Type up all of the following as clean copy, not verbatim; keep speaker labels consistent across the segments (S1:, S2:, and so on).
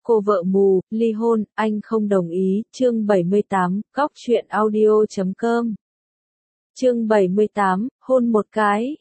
S1: Cô vợ mù, ly hôn, anh không đồng ý, chương 78, cóc truyện audio.com. Chương 78, hôn một cái.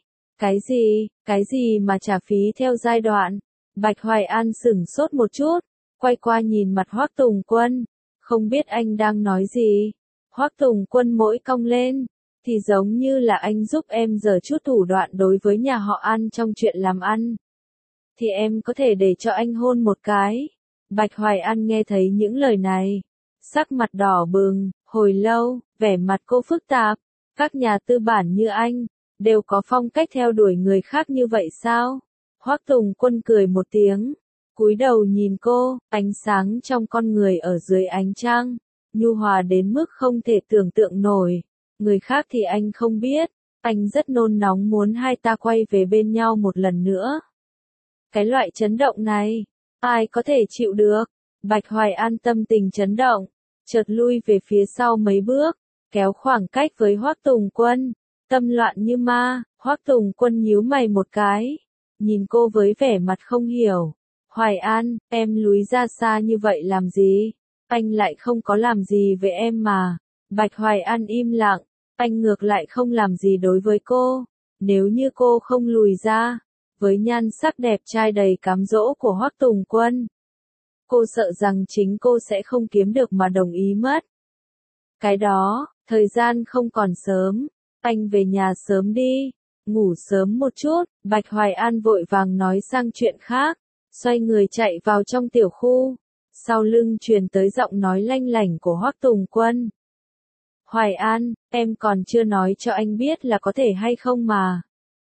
S1: Cái gì mà trả phí theo giai đoạn? Bạch Hoài An sửng sốt một chút, quay qua nhìn mặt Hoắc Tùng Quân, không biết anh đang nói gì. Hoắc Tùng Quân mỗi cong lên, thì giống như là anh giúp em giở chút thủ đoạn đối với nhà họ An trong chuyện làm ăn. Thì em có thể để cho anh hôn một cái. Bạch Hoài An nghe thấy những lời này, sắc mặt đỏ bừng, hồi lâu, vẻ mặt cô phức tạp. Các nhà tư bản như anh, đều có phong cách theo đuổi người khác như vậy sao? Hoắc Tùng Quân cười một tiếng, cúi đầu nhìn cô, ánh sáng trong con người ở dưới ánh trăng, nhu hòa đến mức không thể tưởng tượng nổi. Người khác thì anh không biết, anh rất nôn nóng muốn hai ta quay về bên nhau một lần nữa. Cái loại chấn động này, ai có thể chịu được? Bạch Hoài An tâm tình chấn động, chợt lui về phía sau mấy bước, kéo khoảng cách với Hoắc Tùng Quân, tâm loạn như ma. Hoắc Tùng Quân nhíu mày một cái, nhìn cô với vẻ mặt không hiểu. Hoài An, em lùi ra xa như vậy làm gì? Anh lại không có làm gì với em mà. Bạch Hoài An im lặng, anh ngược lại không làm gì đối với cô. Nếu như cô không lùi ra, với nhan sắc đẹp trai đầy cám dỗ của Hoắc Tùng Quân, cô sợ rằng chính cô sẽ không kiếm được mà đồng ý mất. Cái đó, thời gian không còn sớm, anh về nhà sớm đi, ngủ sớm một chút. Bạch Hoài An vội vàng nói sang chuyện khác, xoay người chạy vào trong tiểu khu, sau lưng truyền tới giọng nói lanh lảnh của Hoắc Tùng Quân. Hoài An, em còn chưa nói cho anh biết là có thể hay không mà.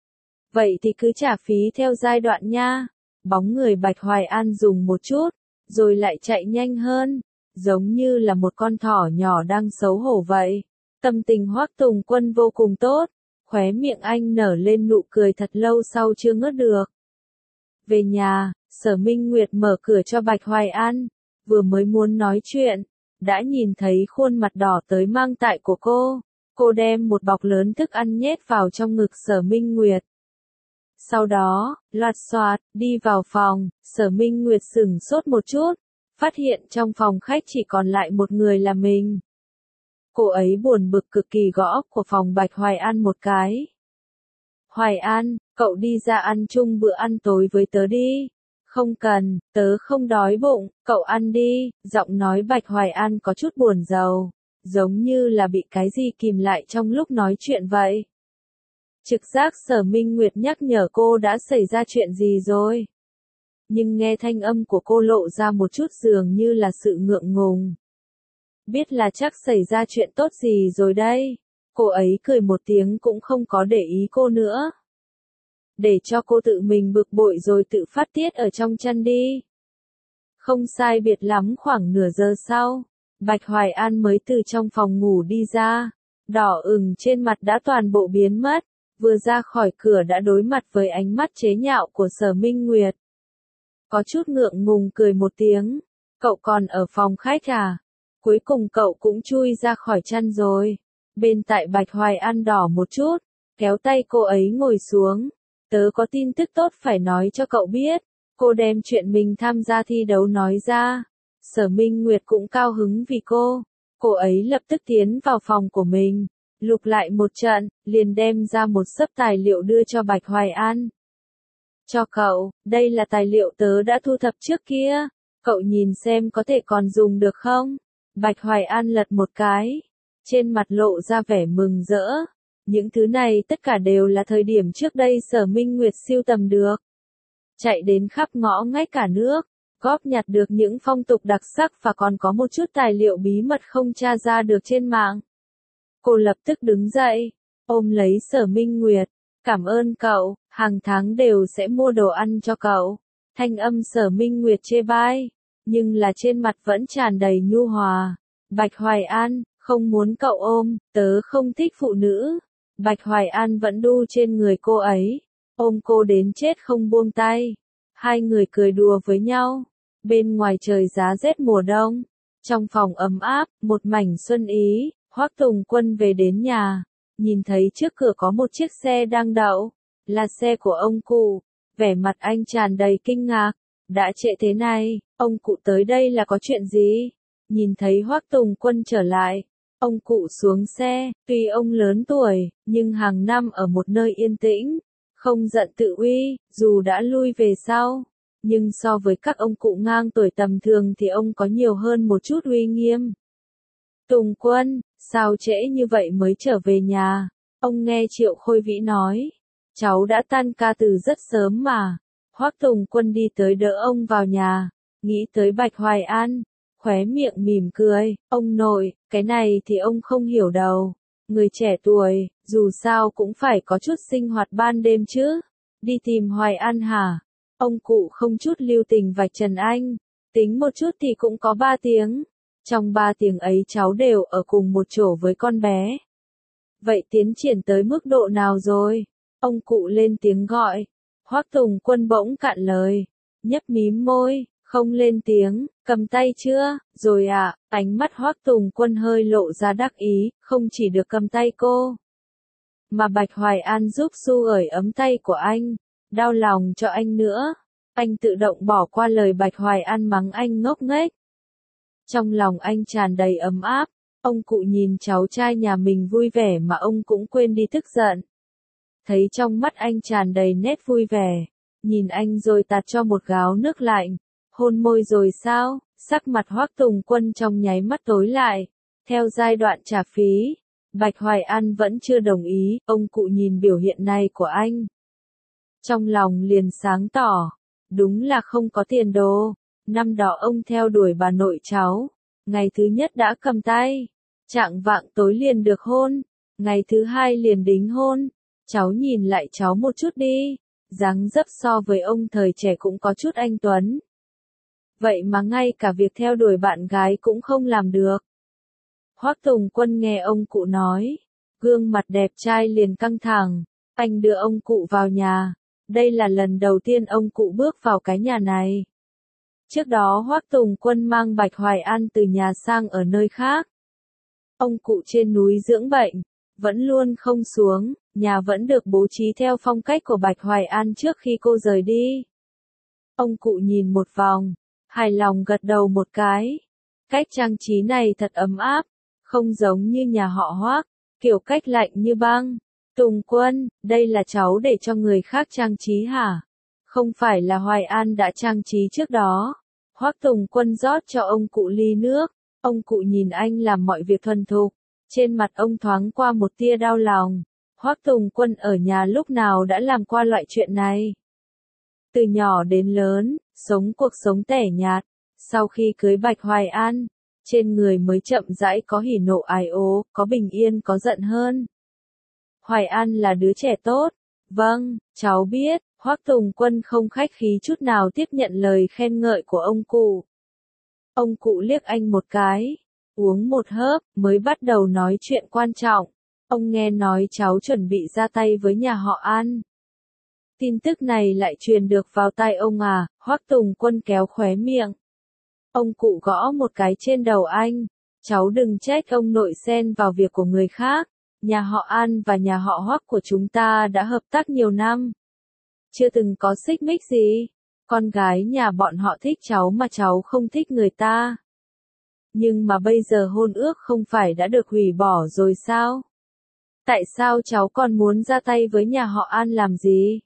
S1: Vậy thì cứ trả phí theo giai đoạn nha. Bóng người Bạch Hoài An dùng một chút, rồi lại chạy nhanh hơn, giống như là một con thỏ nhỏ đang xấu hổ vậy. Tâm tình Hoắc Tùng Quân vô cùng tốt, khóe miệng anh nở lên nụ cười thật lâu sau chưa ngớt được. Về nhà, Sở Minh Nguyệt mở cửa cho Bạch Hoài An, vừa mới muốn nói chuyện, đã nhìn thấy khuôn mặt đỏ tới mang tại của cô. Cô đem một bọc lớn thức ăn nhét vào trong ngực Sở Minh Nguyệt. Sau đó, loạt soạt, đi vào phòng. Sở Minh Nguyệt sửng sốt một chút, phát hiện trong phòng khách chỉ còn lại một người là mình. Cô ấy buồn bực cực kỳ gõ của phòng Bạch Hoài An một cái. Hoài An, cậu đi ra ăn chung bữa ăn tối với tớ đi. Không cần, tớ không đói bụng, cậu ăn đi. Giọng nói Bạch Hoài An có chút buồn rầu, giống như là bị cái gì kìm lại trong lúc nói chuyện vậy. Trực giác Sở Minh Nguyệt nhắc nhở cô đã xảy ra chuyện gì rồi. Nhưng nghe thanh âm của cô lộ ra một chút dường như là sự ngượng ngùng. Biết là chắc xảy ra chuyện tốt gì rồi đây. Cô ấy cười một tiếng cũng không có để ý cô nữa. Để cho cô tự mình bực bội rồi tự phát tiết ở trong chân đi. Không sai biệt lắm khoảng nửa giờ sau, Bạch Hoài An mới từ trong phòng ngủ đi ra. Đỏ ửng trên mặt đã toàn bộ biến mất. Vừa ra khỏi cửa đã đối mặt với ánh mắt chế nhạo của Sở Minh Nguyệt. Có chút ngượng ngùng cười một tiếng. Cậu còn ở phòng khách à? Cuối cùng cậu cũng chui ra khỏi chăn rồi. Bên tại Bạch Hoài An đỏ một chút, kéo tay cô ấy ngồi xuống. Tớ có tin tức tốt phải nói cho cậu biết. Cô đem chuyện mình tham gia thi đấu nói ra. Sở Minh Nguyệt cũng cao hứng vì cô. Cô ấy lập tức tiến vào phòng của mình, lục lại một trận, liền đem ra một xấp tài liệu đưa cho Bạch Hoài An. Cho cậu, đây là tài liệu tớ đã thu thập trước kia. Cậu nhìn xem có thể còn dùng được không? Bạch Hoài An lật một cái, trên mặt lộ ra vẻ mừng rỡ. Những thứ này tất cả đều là thời điểm trước đây Sở Minh Nguyệt sưu tầm được. Chạy đến khắp ngõ ngách cả nước, góp nhặt được những phong tục đặc sắc và còn có một chút tài liệu bí mật không tra ra được trên mạng. Cô lập tức đứng dậy, ôm lấy Sở Minh Nguyệt. Cảm ơn cậu, hàng tháng đều sẽ mua đồ ăn cho cậu. Thanh âm Sở Minh Nguyệt chê bai, nhưng là trên mặt vẫn tràn đầy nhu hòa. Bạch Hoài An, không muốn cậu ôm, tớ không thích phụ nữ. Bạch Hoài An vẫn đu trên người cô ấy, ôm cô đến chết không buông tay. Hai người cười đùa với nhau. Bên ngoài trời giá rét mùa đông, trong phòng ấm áp, một mảnh xuân ý. Hoắc Tùng Quân về đến nhà, nhìn thấy trước cửa có một chiếc xe đang đậu, là xe của ông cụ. Vẻ mặt anh tràn đầy kinh ngạc, đã trễ thế này, ông cụ tới đây là có chuyện gì? Nhìn thấy Hoắc Tùng Quân trở lại, ông cụ xuống xe, tuy ông lớn tuổi, nhưng hàng năm ở một nơi yên tĩnh, không giận tự uy, dù đã lui về sau, nhưng so với các ông cụ ngang tuổi tầm thường thì ông có nhiều hơn một chút uy nghiêm. Tùng Quân, sao trễ như vậy mới trở về nhà? Ông nghe Triệu Khôi Vĩ nói, cháu đã tan ca từ rất sớm mà. Hoắc Tùng Quân đi tới đỡ ông vào nhà, nghĩ tới Bạch Hoài An, khóe miệng mỉm cười, ông nội, cái này thì ông không hiểu đâu. Người trẻ tuổi, dù sao cũng phải có chút sinh hoạt ban đêm chứ. Đi tìm Hoài An hả? Ông cụ không chút lưu tình vạch trần anh, tính một chút thì cũng có 3 tiếng. Trong 3 tiếng ấy cháu đều ở cùng một chỗ với con bé. Vậy tiến triển tới mức độ nào rồi? Ông cụ lên tiếng gọi. Hoắc Tùng Quân bỗng cạn lời, nhấp mím môi, không lên tiếng, cầm tay chưa, rồi ạ, ánh mắt Hoắc Tùng Quân hơi lộ ra đắc ý, không chỉ được cầm tay cô, mà Bạch Hoài An giúp xua ởi ấm tay của anh, đau lòng cho anh nữa. Anh tự động bỏ qua lời Bạch Hoài An mắng anh ngốc nghếch. Trong lòng anh tràn đầy ấm áp, ông cụ nhìn cháu trai nhà mình vui vẻ mà ông cũng quên đi tức giận. Thấy trong mắt anh tràn đầy nét vui vẻ, nhìn anh rồi tạt cho một gáo nước lạnh, hôn môi rồi sao, sắc mặt Hoắc Tùng Quân trong nháy mắt tối lại. Theo giai đoạn trả phí, Bạch Hoài An vẫn chưa đồng ý, ông cụ nhìn biểu hiện này của anh. Trong lòng liền sáng tỏ, đúng là không có tiền đồ. Năm đó ông theo đuổi bà nội cháu, ngày thứ nhất đã cầm tay, chạng vạng tối liền được hôn, ngày thứ hai liền đính hôn. Cháu nhìn lại cháu một chút đi, dáng dấp so với ông thời trẻ cũng có chút anh tuấn. Vậy mà ngay cả việc theo đuổi bạn gái cũng không làm được. Hoắc Tùng Quân nghe ông cụ nói, gương mặt đẹp trai liền căng thẳng, anh đưa ông cụ vào nhà. Đây là lần đầu tiên ông cụ bước vào cái nhà này. Trước đó Hoắc Tùng Quân mang Bạch Hoài An từ nhà sang ở nơi khác. Ông cụ trên núi dưỡng bệnh, vẫn luôn không xuống, nhà vẫn được bố trí theo phong cách của Bạch Hoài An trước khi cô rời đi. Ông cụ nhìn một vòng, hài lòng gật đầu một cái. Cách trang trí này thật ấm áp, không giống như nhà họ Hoắc, kiểu cách lạnh như băng. Tùng Quân, đây là cháu để cho người khác trang trí hả? Không phải là Hoài An đã trang trí trước đó. Hoắc Tùng Quân rót cho ông cụ ly nước, ông cụ nhìn anh làm mọi việc thuần thục, trên mặt ông thoáng qua một tia đau lòng. Hoắc Tùng Quân ở nhà lúc nào đã làm qua loại chuyện này. Từ nhỏ đến lớn, sống cuộc sống tẻ nhạt, sau khi cưới Bạch Hoài An, trên người mới chậm rãi có hỉ nộ ái ố, có bình yên có giận hơn. Hoài An là đứa trẻ tốt. Vâng, cháu biết. Hoắc Tùng Quân không khách khí chút nào tiếp nhận lời khen ngợi của ông cụ. Ông cụ liếc anh một cái, uống một hớp, mới bắt đầu nói chuyện quan trọng. Ông nghe nói cháu chuẩn bị ra tay với nhà họ An. Tin tức này lại truyền được vào tai ông à? Hoắc Tùng Quân kéo khóe miệng. Ông cụ gõ một cái trên đầu anh. Cháu đừng trách ông nội xen vào việc của người khác. Nhà họ An và nhà họ Hoắc của chúng ta đã hợp tác nhiều năm. Chưa từng có xích mích gì. Con gái nhà bọn họ thích cháu mà cháu không thích người ta. Nhưng mà bây giờ hôn ước không phải đã được hủy bỏ rồi sao? Tại sao cháu còn muốn ra tay với nhà họ An làm gì?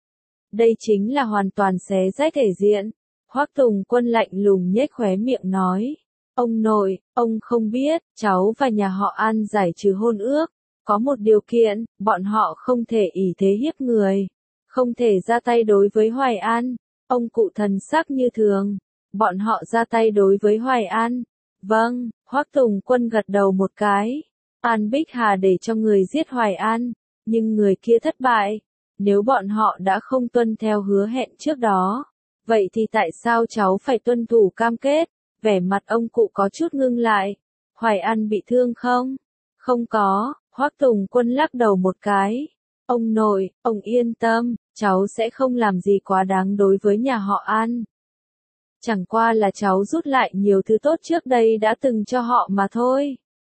S1: Đây chính là hoàn toàn xé rách thể diện. Hoắc Tùng Quân lạnh lùng nhếch khóe miệng nói. Ông nội, ông không biết, cháu và nhà họ An giải trừ hôn ước. Có một điều kiện, bọn họ không thể ỷ thế hiếp người. Không thể ra tay đối với Hoài An. Ông cụ thần sắc như thường. Bọn họ ra tay đối với Hoài An. Vâng, Hoắc Tùng Quân gật đầu một cái. An Bích Hà để cho người giết Hoài An. Nhưng người kia thất bại. Nếu bọn họ đã không tuân theo hứa hẹn trước đó. Vậy thì tại sao cháu phải tuân thủ cam kết? Vẻ mặt ông cụ có chút ngưng lại. Hoài An bị thương không? Không có. Hoắc Tùng Quân lắc đầu một cái. Ông nội, ông yên tâm, cháu sẽ không làm gì quá đáng đối với nhà họ An. Chẳng qua là cháu rút lại nhiều thứ tốt trước đây đã từng cho họ mà thôi.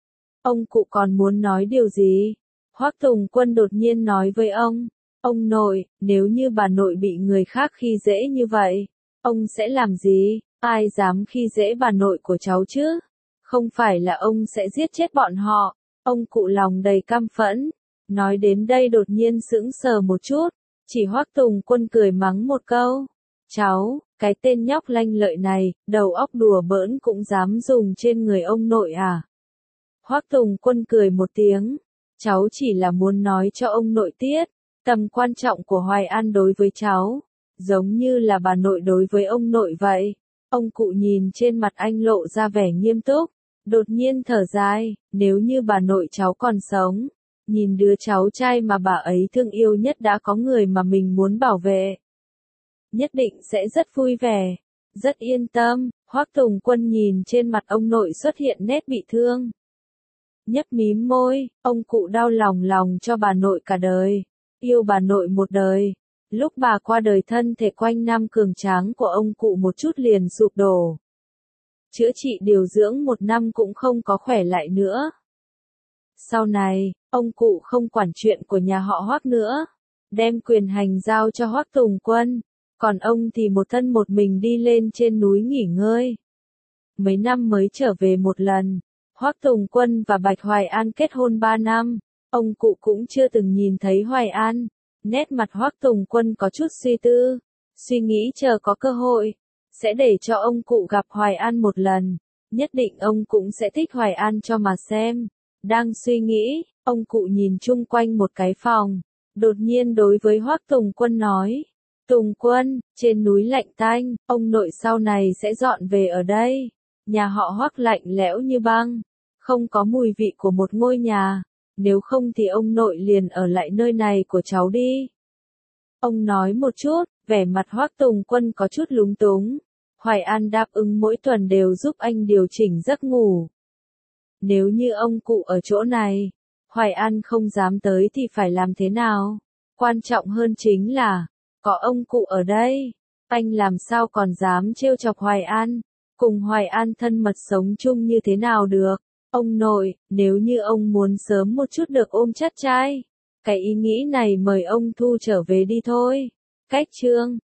S1: Ông cụ còn muốn nói điều gì? Hoắc Tùng Quân đột nhiên nói với ông nội, nếu như bà nội bị người khác khi dễ như vậy, Ông sẽ làm gì? Ai dám khi dễ bà nội của cháu chứ? Không phải là ông sẽ giết chết bọn họ. Ông cụ lòng đầy căm phẫn. Nói đến đây đột nhiên sững sờ một chút. Chỉ Hoắc Tùng Quân cười mắng một câu. Cháu, cái tên nhóc lanh lợi này, đầu óc đùa bỡn cũng dám dùng trên người ông nội à? Hoắc Tùng Quân cười một tiếng. Cháu chỉ là muốn nói cho ông nội tiết, tầm quan trọng của Hoài An đối với cháu, giống như là bà nội đối với ông nội vậy. Ông cụ nhìn trên mặt anh lộ ra vẻ nghiêm túc, đột nhiên thở dài, nếu như bà nội cháu còn sống, nhìn đứa cháu trai mà bà ấy thương yêu nhất đã có người mà mình muốn bảo vệ, nhất định sẽ rất vui vẻ, rất yên tâm. Hoắc Tùng Quân nhìn trên mặt ông nội xuất hiện nét bị thương. Nhấp mím môi, ông cụ đau lòng cho bà nội cả đời, yêu bà nội một đời. Lúc bà qua đời thân thể quanh năm cường tráng của ông cụ một chút liền sụp đổ. Chữa trị điều dưỡng 1 năm cũng không có khỏe lại nữa. Sau này, ông cụ không quản chuyện của nhà họ Hoắc nữa, đem quyền hành giao cho Hoắc Tùng Quân, còn ông thì một thân một mình đi lên trên núi nghỉ ngơi. Mấy năm mới trở về một lần. Hoắc Tùng Quân và Bạch Hoài An kết hôn 3 năm, ông cụ cũng chưa từng nhìn thấy Hoài An. Nét mặt Hoắc Tùng Quân có chút suy tư, suy nghĩ chờ có cơ hội, sẽ để cho ông cụ gặp Hoài An một lần, nhất định ông cũng sẽ thích Hoài An cho mà xem. Đang suy nghĩ, ông cụ nhìn chung quanh một cái phòng, đột nhiên đối với Hoắc Tùng Quân nói, Tùng Quân, trên núi lạnh tanh, ông nội sau này sẽ dọn về ở đây. Nhà họ Hoắc lạnh lẽo như băng, không có mùi vị của một ngôi nhà, nếu không thì ông nội liền ở lại nơi này của cháu đi. Ông nói một chút, vẻ mặt Hoắc Tùng Quân có chút lúng túng. Hoài An đáp ứng mỗi tuần đều giúp anh điều chỉnh giấc ngủ. Nếu như ông cụ ở chỗ này, Hoài An không dám tới thì phải làm thế nào? Quan trọng hơn chính là, có ông cụ ở đây, anh làm sao còn dám trêu chọc Hoài An? Cùng Hoài An thân mật sống chung như thế nào được? Ông nội, nếu như ông muốn sớm một chút được ôm chắt trai, cái ý nghĩ này mời ông thu trở về đi thôi. Cách chương